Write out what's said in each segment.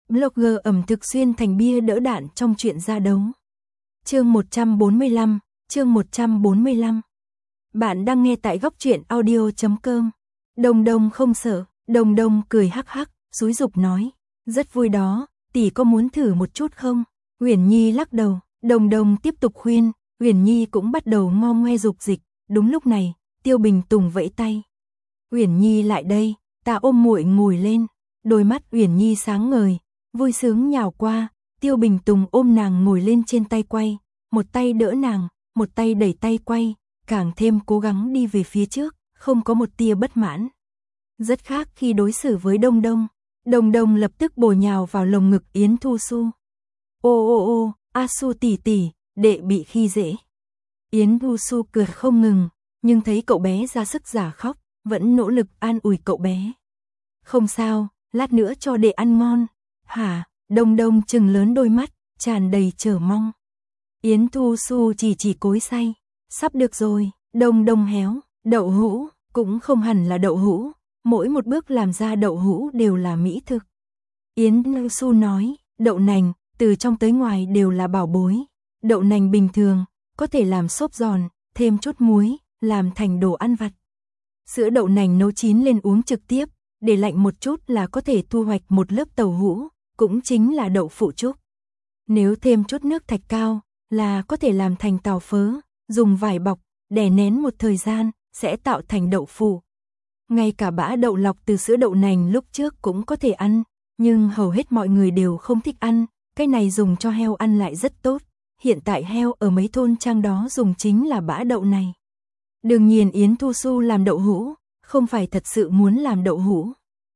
Blogger ẩm thực xuyên thành bia đỡ đạn trong chuyện ra đấu. Chương 145, chương 145. Bạn đang nghe tại góc truyện audio.com. Đồng Đồng không sợ, Đồng Đồng cười hắc hắc, xúi giục nói, rất vui đó, tỷ có muốn thử một chút không? Uyển Nhi lắc đầu, Đồng Đồng tiếp tục khuyên, Uyển Nhi cũng bắt đầu ngo ngoe dục dịch. Đúng lúc này, Tiêu Bình Tùng vẫy tay. Uyển Nhi lại đây, ta ôm muội ngồi lên. Đôi mắt Uyển Nhi sáng ngời, vui sướng nhào qua, Tiêu Bình Tùng ôm nàng ngồi lên trên tay quay, một tay đỡ nàng, một tay đẩy tay quay, càng thêm cố gắng đi về phía trước, không có một tia bất mãn. Rất khác khi đối xử với Đông Đông. Đồng Đồng lập tức bổ nhào vào lồng ngực Yến Thu Xu. Ô, A Xu tỷ tỷ, đệ bị khi dễ. Yến Thu Xu cười không ngừng, nhưng thấy cậu bé ra sức giả khóc, vẫn nỗ lực an ủi cậu bé. Không sao, lát nữa cho đệ ăn ngon. Hả? Đông Đông trừng lớn đôi mắt, tràn đầy chờ mong. Yến Thu Xu chỉ cối xay. Sắp được rồi. Đông Đông héo. Đậu hũ, cũng không hẳn là đậu hũ, mỗi một bước làm ra đậu hũ đều là mỹ thực. Yến Thu Xu nói, đậu nành, từ trong tới ngoài đều là bảo bối. Đậu nành bình thường, có thể làm xốp giòn, thêm chút muối, làm thành đồ ăn vặt. Sữa đậu nành nấu chín lên uống trực tiếp, để lạnh một chút là có thể thu hoạch một lớp tàu hũ, cũng chính là đậu phụ trúc. Nếu thêm chút nước thạch cao, là có thể làm thành tàu phớ, dùng vải bọc, đè nén một thời gian, sẽ tạo thành đậu phụ. Ngay cả bã đậu lọc từ sữa đậu nành lúc trước cũng có thể ăn, nhưng hầu hết mọi người đều không thích ăn, cái này dùng cho heo ăn lại rất tốt. Hiện tại heo ở mấy thôn trang đó dùng chính là bã đậu này. Đương nhiên Yến Thu Xu làm đậu hũ, không phải thật sự muốn làm đậu hũ,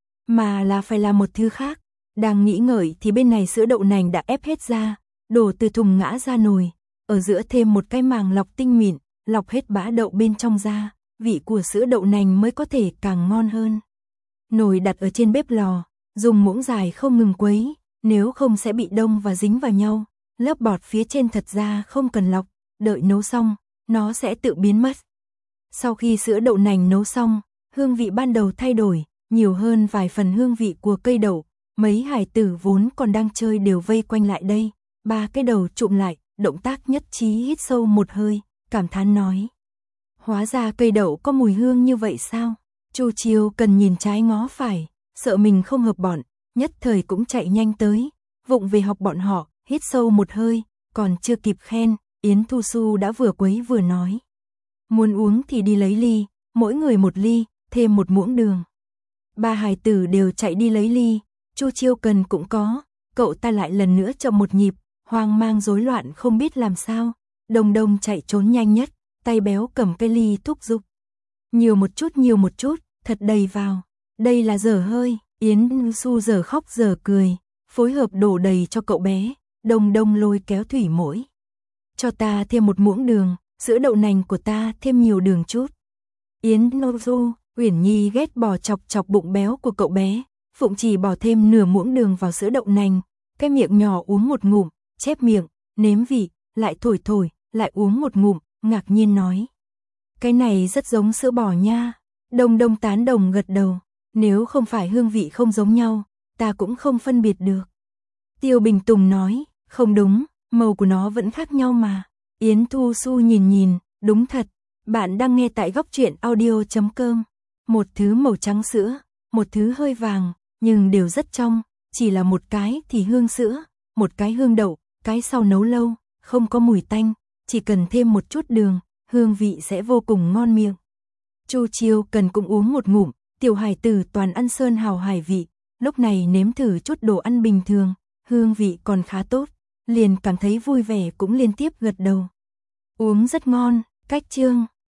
mà là phải làm một thứ khác. Đang nghĩ ngợi thì bên này sữa đậu nành đã ép hết ra, đổ từ thùng ngã ra nồi, ở giữa thêm một cái màng lọc tinh mịn, lọc hết bã đậu bên trong ra, vị của sữa đậu nành mới có thể càng ngon hơn. Nồi đặt ở trên bếp lò, dùng muỗng dài không ngừng quấy, nếu không sẽ bị đông và dính vào nhau. Lớp bọt phía trên thật ra không cần lọc, đợi nấu xong, nó sẽ tự biến mất. Sau khi sữa đậu nành nấu xong, hương vị ban đầu thay đổi, nhiều hơn vài phần hương vị của cây đậu. Mấy hải tử vốn còn đang chơi đều vây quanh lại đây, ba cái đầu chụm lại, động tác nhất trí hít sâu một hơi, cảm thán nói. Hóa ra cây đậu có mùi hương như vậy sao? Chu Chiêu cần nhìn trái ngó phải, sợ mình không hợp bọn, nhất thời cũng chạy nhanh tới, vụng về học bọn họ, hít sâu một hơi, còn chưa kịp khen, Yến Thu Xu đã vừa quấy vừa nói. Muốn uống thì đi lấy ly, mỗi người một ly, thêm một muỗng đường. Ba hài tử đều chạy đi lấy ly, Chu Chiêu Cần cũng có, cậu ta lại lần nữa chậm một nhịp, hoang mang rối loạn không biết làm sao. Đồng Đồng chạy trốn nhanh nhất, tay béo cầm cái ly thúc giục. Nhiều một chút, thật đầy vào. Đây là dở hơi, Yến Thu Xu giờ khóc giờ cười, phối hợp đổ đầy cho cậu bé. Đồng Đồng lôi kéo thủy mỗi. Cho ta thêm một muỗng đường, sữa đậu nành của ta thêm nhiều đường chút. Yến Thu Xu, Uyển Nhi ghét bỏ chọc bụng béo của cậu bé, Phụng chỉ bỏ thêm nửa muỗng đường vào sữa đậu nành, cái miệng nhỏ uống một ngụm, chép miệng, nếm vị, lại thổi, lại uống một ngụm, ngạc nhiên nói. Cái này rất giống sữa bò nha. Đồng Đồng tán đồng gật đầu, nếu không phải hương vị không giống nhau, ta cũng không phân biệt được. Tiêu Bình Tùng nói, không đúng, màu của nó vẫn khác nhau mà. Yến Thu Xu nhìn, đúng thật, bạn đang nghe tại góc truyện audio.com. Một thứ màu trắng sữa, một thứ hơi vàng, nhưng đều rất trong, chỉ là một cái thì hương sữa, một cái hương đậu, cái sau nấu lâu, không có mùi tanh, chỉ cần thêm một chút đường, hương vị sẽ vô cùng ngon miệng. Chu Chiêu Cần cũng uống một ngụm, tiểu hải tử toàn ăn sơn hào hải vị, lúc này nếm thử chút đồ ăn bình thường, hương vị còn khá tốt, liền cảm thấy vui vẻ cũng liên tiếp gật đầu. Uống rất ngon, cách chương.